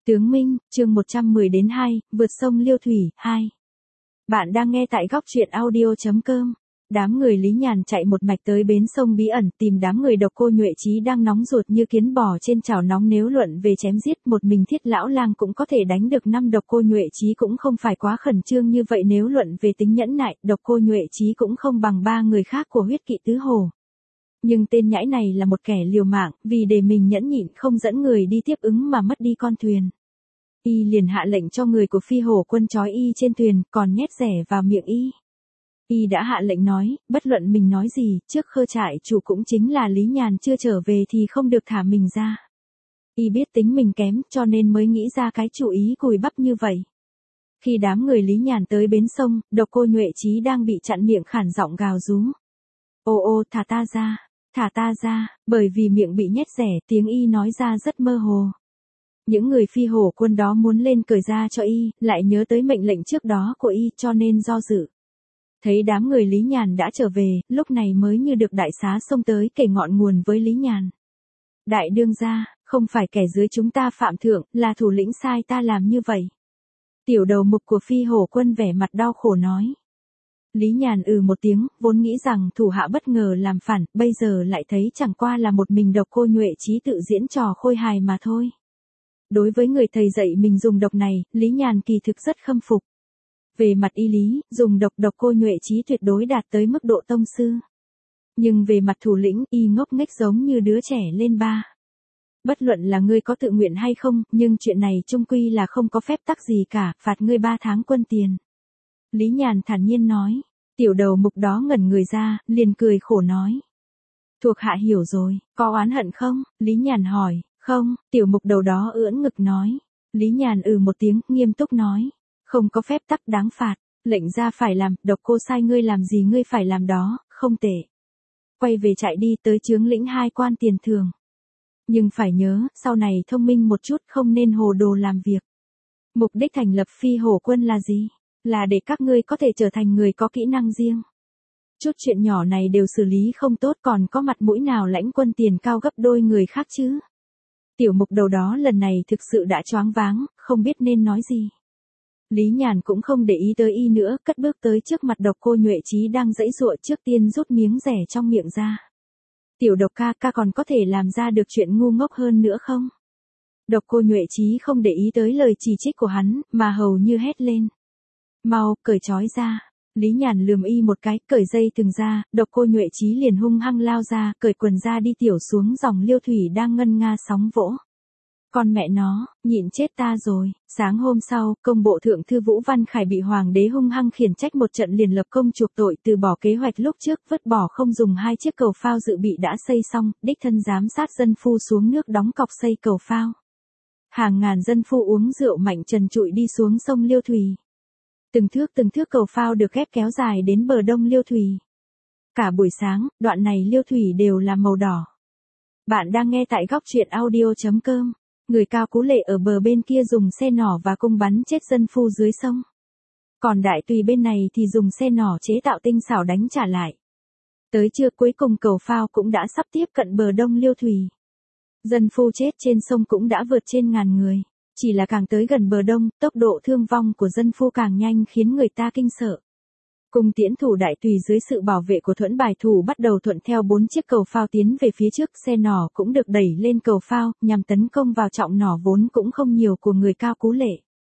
Tướng Minh, chương 110 đến 2, vượt sông Liêu Thủy, 2. Bạn đang nghe tại góc truyện audio.com. Đám người Lý Nhàn chạy một mạch tới bến sông bí ẩn, tìm đám người Độc Cô Nhuệ Chí đang nóng ruột như kiến bò trên chảo nóng. Nếu luận về chém giết, một mình Thiết lão lang cũng có thể đánh được 5 Độc Cô Nhuệ Chí cũng không phải quá khẩn trương như vậy. Nếu luận về tính nhẫn nại, Độc Cô Nhuệ Chí cũng không bằng 3 người khác của huyết kỵ tứ hồ. Nhưng tên nhãi này là một kẻ liều mạng, vì để mình nhẫn nhịn không dẫn người đi tiếp ứng mà mất đi con thuyền. Y liền hạ lệnh cho người của Phi Hổ quân trói y trên thuyền, còn nhét rẻ vào miệng y. Y đã hạ lệnh nói, bất luận mình nói gì, trước Khơ trại chủ cũng chính là Lý Nhàn chưa trở về thì không được thả mình ra. Y biết tính mình kém, cho nên mới nghĩ ra cái chủ ý cùi bắp như vậy. Khi đám người Lý Nhàn tới bến sông, Độc Cô Nhuệ Chí đang bị chặn miệng khản giọng gào rú. Ô, thả ta ra, thả ta ra, bởi vì miệng bị nhét rẻ, tiếng y nói ra rất mơ hồ. Những người Phi Hổ quân đó muốn lên cởi ra cho y, lại nhớ tới mệnh lệnh trước đó của y cho nên do dự. Thấy đám người Lý Nhàn đã trở về, lúc này mới như được đại xá xông tới kể ngọn nguồn với Lý Nhàn. Đại đương gia, không phải kẻ dưới chúng ta phạm thượng, là thủ lĩnh sai ta làm như vậy. Tiểu đầu mục của Phi Hổ quân vẻ mặt đau khổ nói. Lý Nhàn một tiếng, vốn nghĩ rằng thủ hạ bất ngờ làm phản, bây giờ lại thấy chẳng qua là một mình Độc Cô Nhuệ Chí tự diễn trò khôi hài mà thôi. Đối với người thầy dạy mình dùng độc này, Lý Nhàn kỳ thực rất khâm phục. Về mặt y lý, dùng Độc Cô Nhuệ Chí tuyệt đối đạt tới mức độ tông sư. Nhưng về mặt thủ lĩnh, y ngốc nghếch giống như đứa trẻ lên ba. Bất luận là ngươi có tự nguyện hay không, nhưng chuyện này chung quy là không có phép tắc gì cả, phạt ngươi 3 tháng quân tiền. Lý Nhàn thản nhiên nói, tiểu đầu mục đó ngẩn người ra, liền cười khổ nói. Thuộc hạ hiểu rồi, có oán hận không? Lý Nhàn hỏi. Không, tiểu mục đầu đó ưỡn ngực nói. Lý Nhàn một tiếng, nghiêm túc nói. Không có phép tắc đáng phạt, lệnh ra phải làm, Độc Cô sai ngươi làm gì ngươi phải làm đó, không tệ. Quay về chạy đi tới chướng lĩnh 2 quan tiền thường. Nhưng phải nhớ, sau này thông minh một chút, không nên hồ đồ làm việc. Mục đích thành lập Phi Hổ quân là gì? Là để các ngươi có thể trở thành người có kỹ năng riêng. Chút chuyện nhỏ này đều xử lý không tốt, còn có mặt mũi nào lãnh quân tiền cao gấp đôi người khác chứ? Tiểu mục đầu đó lần này thực sự đã choáng váng, không biết nên nói gì. Lý Nhàn cũng không để ý tới y nữa, cất bước tới trước mặt Độc Cô Nhuệ Chí đang giãy giụa, trước tiên rút miếng rẻ trong miệng ra. Tiểu Độc ca còn có thể làm ra được chuyện ngu ngốc hơn nữa không? Độc Cô Nhuệ Chí không để ý tới lời chỉ trích của hắn, mà hầu như hét lên. Mau, cởi trói ra. Lý Nhàn lườm y một cái, cởi dây thừng ra, Độc Cô Nhuệ Chí liền hung hăng lao ra, cởi quần ra đi tiểu xuống dòng Liêu Thủy đang ngân nga sóng vỗ. Con mẹ nó, nhịn chết ta rồi. Sáng hôm sau, công bộ thượng thư Vũ Văn Khải bị hoàng đế hung hăng khiển trách một trận, liền lập công chuộc tội, từ bỏ kế hoạch lúc trước, vứt bỏ không dùng 2 chiếc cầu phao dự bị đã xây xong, đích thân giám sát dân phu xuống nước đóng cọc xây cầu phao. Hàng ngàn dân phu uống rượu mạnh trần trụi đi xuống sông Liêu Thủy. Từng thước cầu phao được ghép kéo dài đến bờ đông Liêu Thủy. Cả buổi sáng, đoạn này Liêu Thủy đều là màu đỏ. Bạn đang nghe tại góc truyện audio.com. Người Cao Cú Lệ ở bờ bên kia dùng xe nỏ và cung bắn chết dân phu dưới sông. Còn Đại Tùy bên này thì dùng xe nỏ chế tạo tinh xảo đánh trả lại. Tới trưa cuối cùng cầu phao cũng đã sắp tiếp cận bờ đông Liêu Thủy. Dân phu chết trên sông cũng đã vượt trên 1000 người. Chỉ là càng tới gần bờ đông, tốc độ thương vong của dân phu càng nhanh khiến người ta kinh sợ. Cung tiễn thủ Đại Tùy dưới sự bảo vệ của Thuẫn Bài thủ bắt đầu thuận theo 4 chiếc cầu phao tiến về phía trước, xe nỏ cũng được đẩy lên cầu phao, nhằm tấn công vào trọng nỏ vốn cũng không nhiều của người Cao Cú Lệ.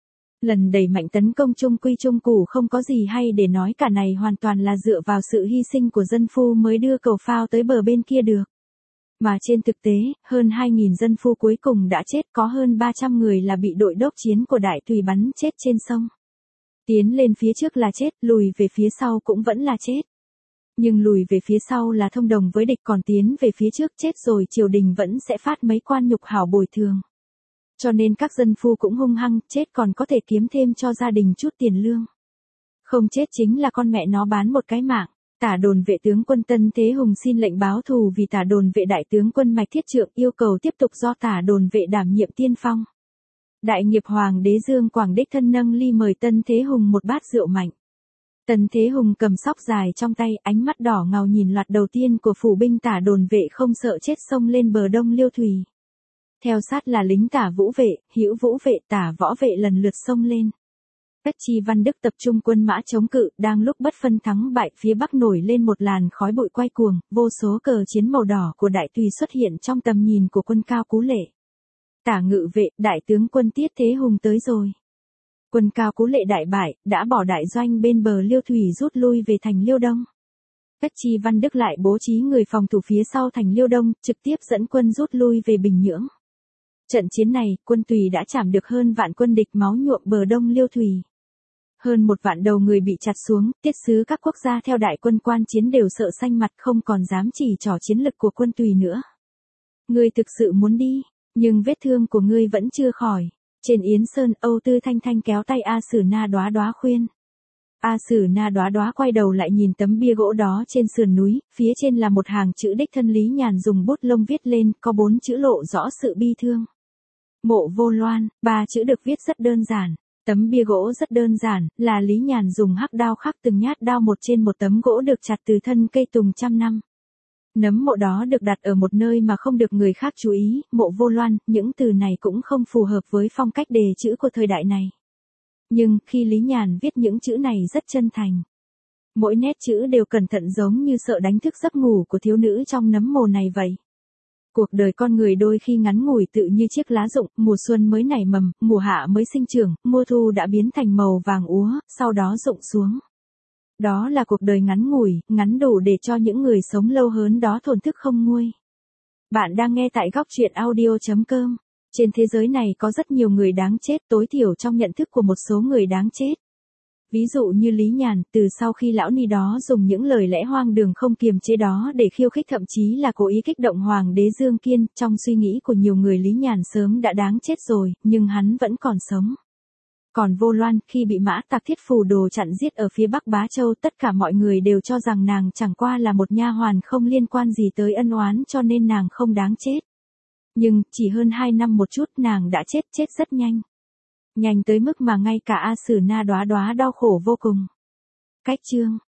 Lần đẩy mạnh tấn công trung quy trung củ không có gì hay để nói, cả này hoàn toàn là dựa vào sự hy sinh của dân phu mới đưa cầu phao tới bờ bên kia được. Mà trên thực tế, hơn 2000 dân phu cuối cùng đã chết, có hơn 300 người là bị đội đốc chiến của Đại Tùy bắn chết trên sông. Tiến lên phía trước là chết, lùi về phía sau cũng vẫn là chết. Nhưng lùi về phía sau là thông đồng với địch, còn tiến về phía trước chết rồi triều đình vẫn sẽ phát mấy quan nhục hảo bồi thường. Cho nên các dân phu cũng hung hăng, chết còn có thể kiếm thêm cho gia đình chút tiền lương. Không chết chính là con mẹ nó bán một cái mạng. Tả đồn vệ tướng quân Tân Thế Hùng xin lệnh báo thù vì tả đồn vệ đại tướng quân Mạch Thiết Trượng yêu cầu tiếp tục do tả đồn vệ đảm nhiệm tiên phong. Đại nghiệp hoàng đế Dương Quảng đích thân nâng ly mời Tân Thế Hùng một bát rượu mạnh. Tân Thế Hùng cầm sóc dài trong tay, ánh mắt đỏ ngầu nhìn loạt đầu tiên của phủ binh tả đồn vệ không sợ chết xông lên bờ đông Liêu Thủy. Theo sát là lính Tả Vũ vệ, Hữu Vũ vệ, Tả Võ vệ lần lượt xông lên. Cách Chi Văn Đức tập trung quân mã chống cự, đang lúc bất phân thắng bại, phía bắc nổi lên một làn khói bụi quay cuồng, vô số cờ chiến màu đỏ của Đại Tùy xuất hiện trong tầm nhìn của quân Cao Cú Lệ. Tả Ngự vệ, đại tướng quân Tiết Thế Hùng tới rồi. Quân Cao Cú Lệ đại bại, đã bỏ đại doanh bên bờ Liêu Thủy rút lui về thành Liêu Đông. Cách Chi Văn Đức lại bố trí người phòng thủ phía sau thành Liêu Đông, trực tiếp dẫn quân rút lui về Bình Nhưỡng. Trận chiến này, quân Tùy đã chảm được hơn vạn quân địch, máu nhuộm bờ đông Liêu Thủy. Hơn 1 vạn đầu người bị chặt xuống, tiết sứ các quốc gia theo đại quân quan chiến đều sợ xanh mặt, không còn dám chỉ trỏ chiến lực của quân Tùy nữa. Ngươi thực sự muốn đi, nhưng vết thương của ngươi vẫn chưa khỏi. Trên Yến Sơn, Âu Tư Thanh Thanh kéo tay A Sử Na Đoá Đoá khuyên. A Sử Na Đoá Đoá quay đầu lại nhìn tấm bia gỗ đó trên sườn núi, phía trên là một hàng chữ đích thân Lý Nhàn dùng bút lông viết lên, có 4 chữ lộ rõ sự bi thương. Mộ Vô Loan, 3 chữ được viết rất đơn giản. Tấm bia gỗ rất đơn giản, là Lý Nhàn dùng hắc đao khắc từng nhát đao một trên một tấm gỗ được chặt từ thân cây tùng trăm năm. Nấm mộ đó được đặt ở một nơi mà không được người khác chú ý, Mộ Vô Loan, những từ này cũng không phù hợp với phong cách đề chữ của thời đại này. Nhưng, khi Lý Nhàn viết những chữ này rất chân thành. Mỗi nét chữ đều cẩn thận giống như sợ đánh thức giấc ngủ của thiếu nữ trong nấm mồ này vậy. Cuộc đời con người đôi khi ngắn ngủi tự như chiếc lá rụng, mùa xuân mới nảy mầm, mùa hạ mới sinh trưởng, mùa thu đã biến thành màu vàng úa, sau đó rụng xuống. Đó là cuộc đời ngắn ngủi, ngắn đủ để cho những người sống lâu hơn đó thổn thức không nguôi. Bạn đang nghe tại Góc Truyện Audio.com. Trên thế giới này có rất nhiều người đáng chết, tối thiểu trong nhận thức của một số người đáng chết. Ví dụ như Lý Nhàn, từ sau khi lão ni đó dùng những lời lẽ hoang đường không kiềm chế đó để khiêu khích, thậm chí là cố ý kích động Hoàng đế Dương Kiên, trong suy nghĩ của nhiều người Lý Nhàn sớm đã đáng chết rồi, nhưng hắn vẫn còn sống. Còn Vô Loan, khi bị Mã Tặc Thiết Phù Đồ chặn giết ở phía Bắc Bá Châu, tất cả mọi người đều cho rằng nàng chẳng qua là một nha hoàn không liên quan gì tới ân oán, cho nên nàng không đáng chết. Nhưng, chỉ hơn 2 năm một chút nàng đã chết rất nhanh. Nhanh tới mức mà ngay cả A Sử Na Đoá Đoá đau khổ vô cùng. Cách chương